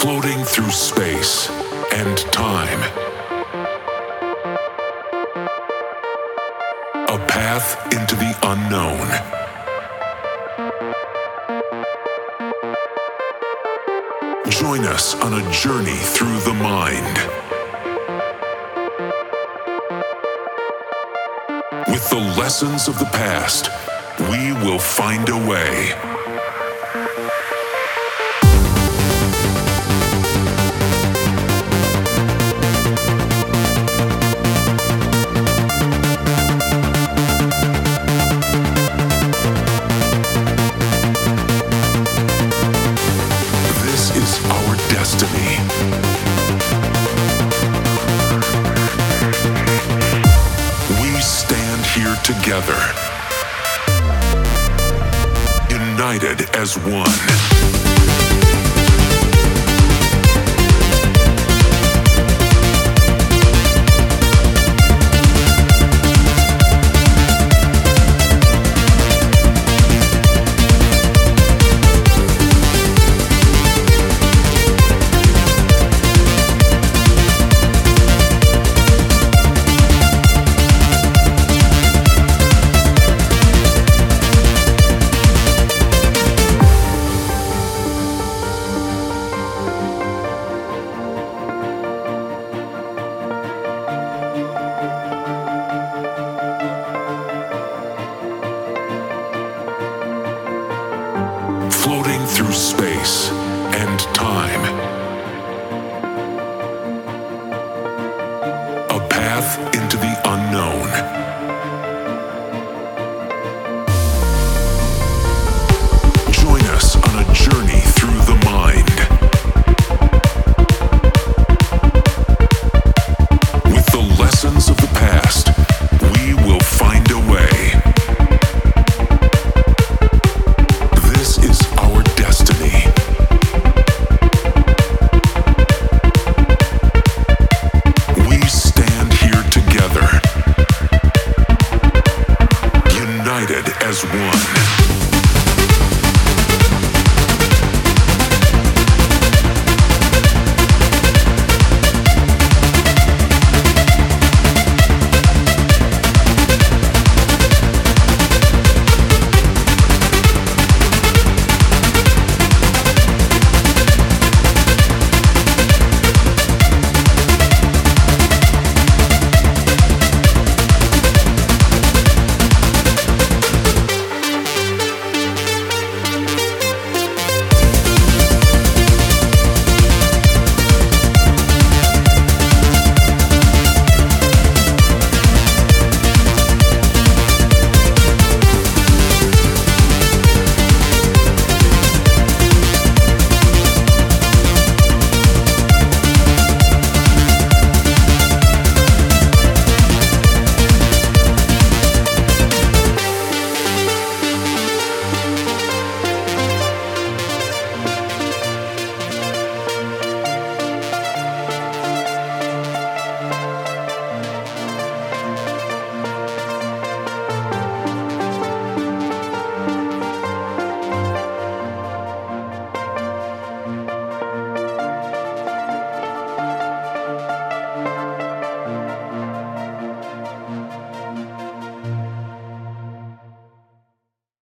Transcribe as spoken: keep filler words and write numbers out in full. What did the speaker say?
floating through space and time. A path into the unknown. Join us on a journey through the mind. With the lessons of the past, we will find a way. This is our destiny. We stand here together, united as one.